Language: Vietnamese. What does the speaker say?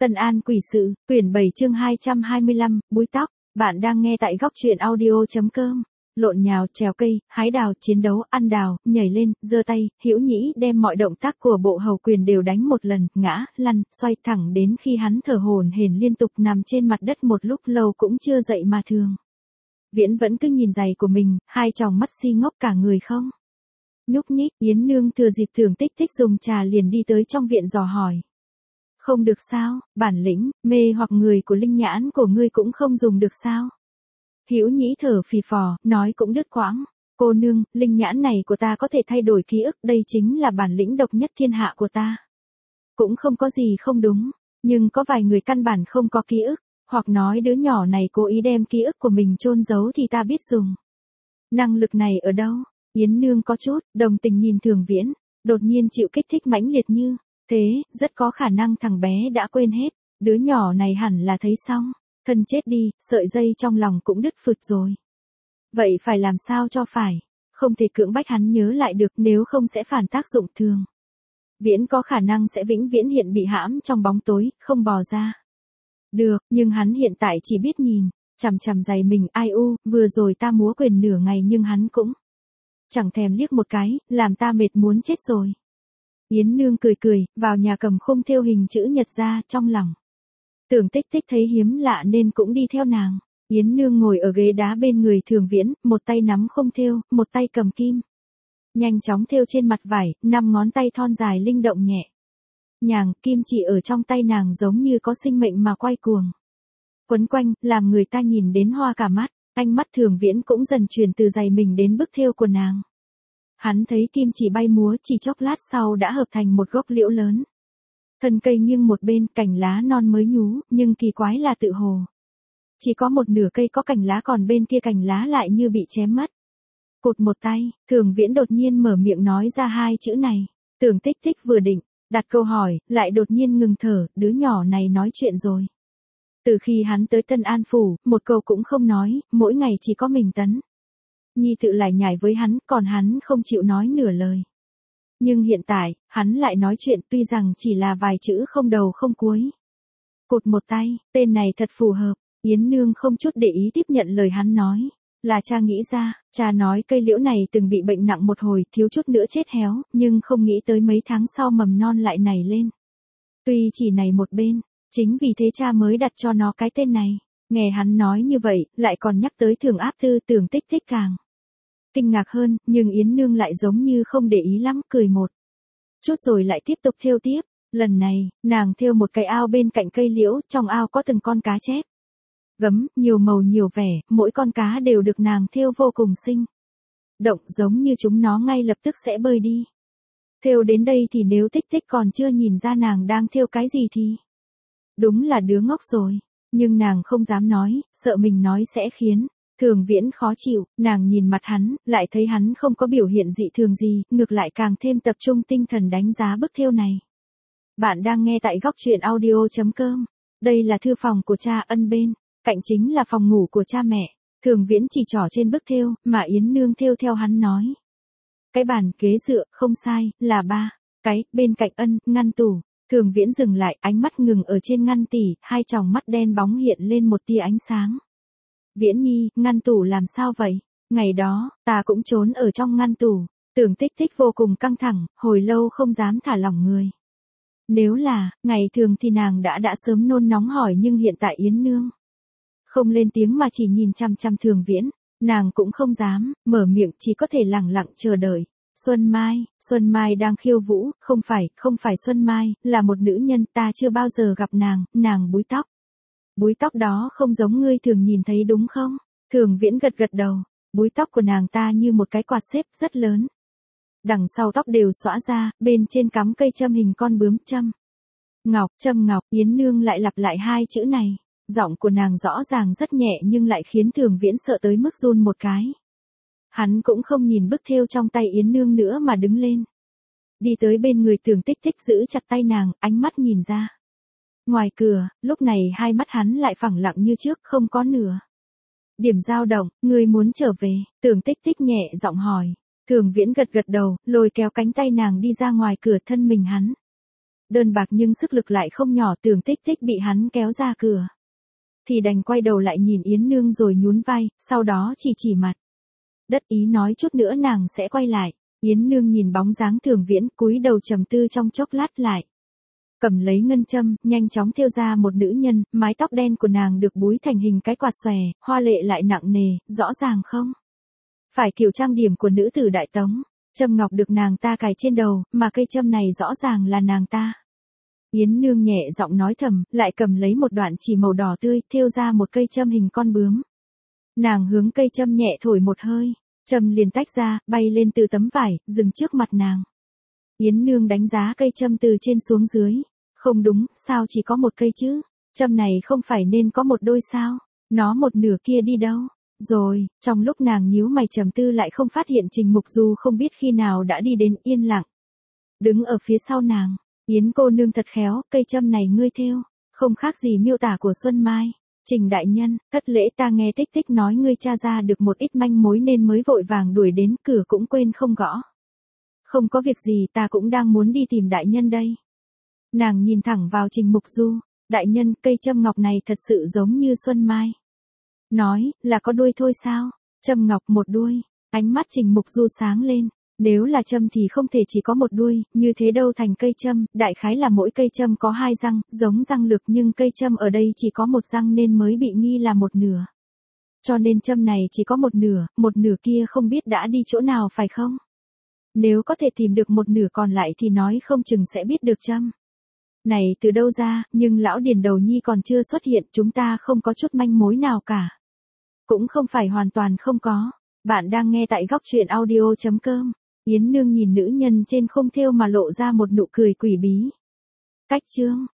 Tân An quỷ sự, quyển 7 chương 225, búi tóc. Bạn đang nghe tại góc truyện audio.com. Lộn nhào, trèo cây, hái đào, chiến đấu, ăn đào, nhảy lên, giơ tay, Hữu Nhĩ đem mọi động tác của bộ hầu quyền đều đánh một lần, ngã, lăn, xoay thẳng đến khi hắn thở hổn hển liên tục nằm trên mặt đất một lúc lâu cũng chưa dậy mà thường. Viễn vẫn cứ nhìn giày của mình, hai tròng mắt si ngốc cả người không nhúc nhích. Yến Nương thừa dịp Thường Tích Tích dùng trà liền đi tới trong viện dò hỏi. Không được sao, bản lĩnh, mê hoặc người của linh nhãn của ngươi cũng không dùng được sao? Hữu Nhĩ thở phì phò, nói cũng đứt quãng. Cô nương, linh nhãn này của ta có thể thay đổi ký ức, đây chính là bản lĩnh độc nhất thiên hạ của ta. Cũng không có gì không đúng, nhưng có vài người căn bản không có ký ức, hoặc nói đứa nhỏ này cố ý đem ký ức của mình chôn giấu thì ta biết dùng. Năng lực này ở đâu? Yến Nương có chút đồng tình nhìn Thường Viễn, đột nhiên chịu kích thích mãnh liệt như thế, rất có khả năng thằng bé đã quên hết, đứa nhỏ này hẳn là thấy xong, thân chết đi, sợi dây trong lòng cũng đứt phượt rồi. Vậy phải làm sao cho phải, không thể cưỡng bách hắn nhớ lại được, nếu không sẽ phản tác dụng Thường Viễn có khả năng sẽ vĩnh viễn hiện bị hãm trong bóng tối, không bò ra được, nhưng hắn hiện tại chỉ biết nhìn chằm chằm giày mình. Ai u, vừa rồi ta múa quyền nửa ngày nhưng hắn cũng chẳng thèm liếc một cái, làm ta mệt muốn chết rồi. Yến Nương cười cười, vào nhà cầm khung thêu hình chữ nhật ra, trong lòng Tưởng Tích Tích thấy hiếm lạ nên cũng đi theo nàng. Yến Nương ngồi ở ghế đá bên người Thường Viễn, một tay nắm khung thêu, một tay cầm kim. Nhanh chóng thêu trên mặt vải, 5 ngón tay thon dài linh động nhẹ nhàng, kim chỉ ở trong tay nàng giống như có sinh mệnh mà quay cuồng quấn quanh, làm người ta nhìn đến hoa cả mắt. Ánh mắt Thường Viễn cũng dần chuyển từ giày mình đến bức thêu của nàng. Hắn thấy kim chỉ bay múa, chỉ chốc lát sau đã hợp thành một gốc liễu lớn. Thân cây nghiêng một bên, cành lá non mới nhú, nhưng kỳ quái là tự hồ chỉ có một nửa cây có cành lá, còn bên kia cành lá lại như bị chém mất. Cụt một tay, Thường Viễn đột nhiên mở miệng nói ra hai chữ này. Tưởng Tích Tích vừa định đặt câu hỏi, lại đột nhiên ngừng thở, đứa nhỏ này nói chuyện rồi. Từ khi hắn tới Tân An Phủ, một câu cũng không nói, mỗi ngày chỉ có mình Tấn Nhi tự lải nhải với hắn, còn hắn không chịu nói nửa lời. Nhưng hiện tại, hắn lại nói chuyện, tuy rằng chỉ là vài chữ không đầu không cuối. Cụt một tay, tên này thật phù hợp. Yến Nương không chút để ý tiếp nhận lời hắn nói. Là cha nghĩ ra, cha nói cây liễu này từng bị bệnh nặng một hồi, thiếu chút nữa chết héo, nhưng không nghĩ tới mấy tháng sau mầm non lại nảy lên. Tuy chỉ nảy một bên, chính vì thế cha mới đặt cho nó cái tên này. Nghe hắn nói như vậy, lại còn nhắc tới Thường Áp Tư, Tưởng Tích Tích càng kinh ngạc hơn, nhưng Yến Nương lại giống như không để ý lắm, cười một chút rồi lại tiếp tục thêu tiếp. Lần này, nàng thêu một cái ao bên cạnh cây liễu, trong ao có từng con cá chép gấm, nhiều màu nhiều vẻ, mỗi con cá đều được nàng thêu vô cùng sinh động, giống như chúng nó ngay lập tức sẽ bơi đi. Thêu đến đây thì nếu Tích Tích còn chưa nhìn ra nàng đang thêu cái gì thì đúng là đứa ngốc rồi, nhưng nàng không dám nói, sợ mình nói sẽ khiến Thường Viễn khó chịu. Nàng nhìn mặt hắn, lại thấy hắn không có biểu hiện dị thường gì, ngược lại càng thêm tập trung tinh thần đánh giá bức thêu này. Bạn đang nghe tại góc truyện audio.com. Đây là thư phòng của cha, ân bên cạnh chính là phòng ngủ của cha mẹ. Thường Viễn chỉ trỏ trên bức thêu, mà Yến Nương thêu theo hắn nói. Cái bàn ghế dựa, không sai, là 3 cái, bên cạnh ân, ngăn tủ. Thường Viễn dừng lại, ánh mắt ngừng ở trên ngăn tỉ, hai tròng mắt đen bóng hiện lên một tia ánh sáng. Viễn Nhi, ngăn tủ làm sao vậy? Ngày đó, ta cũng trốn ở trong ngăn tủ. Tưởng Tích Tích vô cùng căng thẳng, hồi lâu không dám thả lỏng người. Nếu là ngày thường thì nàng đã sớm nôn nóng hỏi, nhưng hiện tại Yến Nương không lên tiếng mà chỉ nhìn chăm chăm Thường Viễn, nàng cũng không dám mở miệng, chỉ có thể lặng lặng chờ đợi. Xuân Mai đang khiêu vũ, không phải Xuân Mai, là một nữ nhân, ta chưa bao giờ gặp nàng búi tóc. Búi tóc đó không giống ngươi thường nhìn thấy đúng không? Thường Viễn gật gật đầu, búi tóc của nàng ta như một cái quạt xếp rất lớn. Đằng sau tóc đều xõa ra, bên trên cắm cây châm hình con bướm, châm ngọc. Yến Nương lại lặp lại hai chữ này, giọng của nàng rõ ràng rất nhẹ nhưng lại khiến Thường Viễn sợ tới mức run một cái. Hắn cũng không nhìn bức thêu trong tay Yến Nương nữa mà đứng lên. Đi tới bên người Tưởng Tích Tích, giữ chặt tay nàng, ánh mắt nhìn ra. Ngoài cửa, lúc này hai mắt hắn lại phẳng lặng như trước, không có nửa điểm dao động. Ngươi muốn trở về? Tưởng Tích Tích nhẹ giọng hỏi. Thường Viễn gật gật đầu, lôi kéo cánh tay nàng đi ra ngoài cửa, thân mình hắn đơn bạc nhưng sức lực lại không nhỏ, tưởng Tích Tích bị hắn kéo ra cửa. Thì đành quay đầu lại nhìn Yến Nương rồi nhún vai, sau đó chỉ mặt. Đất ý nói chút nữa nàng sẽ quay lại. Yến Nương nhìn bóng dáng Thường Viễn, cúi đầu trầm tư trong chốc lát lại. Cầm lấy ngân châm, nhanh chóng thêu ra một nữ nhân, mái tóc đen của nàng được búi thành hình cái quạt xòe, hoa lệ lại nặng nề, rõ ràng không? Phải kiểu trang điểm của nữ tử Đại Tống. Châm ngọc được nàng ta cài trên đầu, mà cây châm này rõ ràng là nàng ta. Yến Nương nhẹ giọng nói thầm, lại cầm lấy một đoạn chỉ màu đỏ tươi, thêu ra một cây châm hình con bướm. Nàng hướng cây châm nhẹ thổi một hơi, châm liền tách ra, bay lên từ tấm vải, dừng trước mặt nàng. Yến Nương đánh giá cây châm từ trên xuống dưới. Không đúng, sao chỉ có một cây chứ? Châm này không phải nên có một đôi sao? Nó một nửa kia đi đâu? Rồi, trong lúc nàng nhíu mày trầm tư lại không phát hiện Trình Mục Du không biết khi nào đã đi đến yên lặng. Đứng ở phía sau nàng, Yến cô nương thật khéo, cây châm này ngươi thêu, không khác gì miêu tả của Xuân Mai. Trình đại nhân, thất lễ ta nghe Tích Tích nói ngươi tra ra được một ít manh mối nên mới vội vàng đuổi đến, cửa cũng quên không gõ. Không có việc gì, ta cũng đang muốn đi tìm đại nhân đây. Nàng nhìn thẳng vào Trình Mục Du, đại nhân, cây châm ngọc này thật sự giống như Xuân Mai. Nói, là có đuôi thôi sao? Châm ngọc một đuôi, ánh mắt Trình Mục Du sáng lên, nếu là châm thì không thể chỉ có một đuôi, như thế đâu thành cây châm, đại khái là mỗi cây châm có hai răng, giống răng lược nhưng cây châm ở đây chỉ có một răng nên mới bị nghi là một nửa. Cho nên châm này chỉ có một nửa kia không biết đã đi chỗ nào phải không? Nếu có thể tìm được một nửa còn lại thì nói không chừng sẽ biết được châm này từ đâu ra, nhưng lão Điền Đầu Nhi còn chưa xuất hiện, chúng ta không có chút manh mối nào cả. Cũng không phải hoàn toàn không có. Bạn đang nghe tại góc truyện audio.com. Yến Nương nhìn nữ nhân trên khung thêu mà lộ ra một nụ cười quỷ bí. Cách chương